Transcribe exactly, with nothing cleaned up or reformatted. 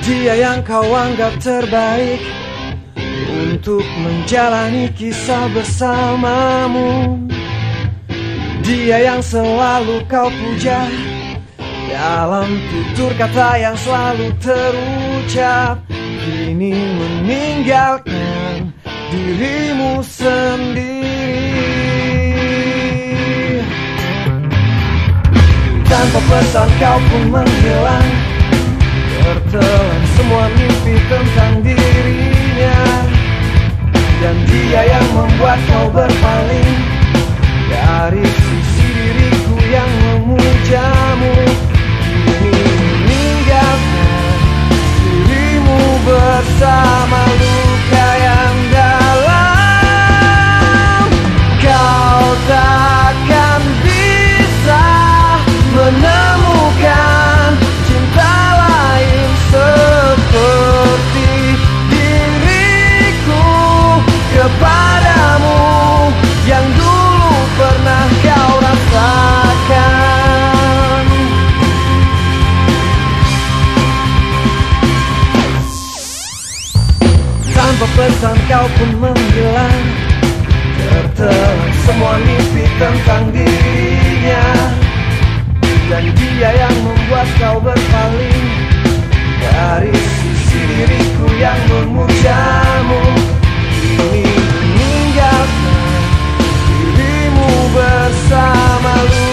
Dia yang kau anggap terbaik untuk menjalani kisah bersamamu. Dia yang selalu kau puja dalam tutur kata yang selalu terucap, kini meninggalkan dirimu sendiri. Tanpa pesan kau pun menghilang, tertelan semua mimpi tentang dirinya. Dan dia yang membuat kau berpaling dari sisi diriku yang memujamu, kini meninggalkan dirimu bersama luka yang dalam. Kau takkan bisa menemukan cinta lain seperti diriku kepadamu yang dulu pernah kau rasakan. Tanpa pesan kau pun menghilang, tertelan semua mimpi tentang dirinya. Dan dia yang membuat kau berpaling dari sisi diriku yang memujamu, kini meninggalkan dirimu bersama lu.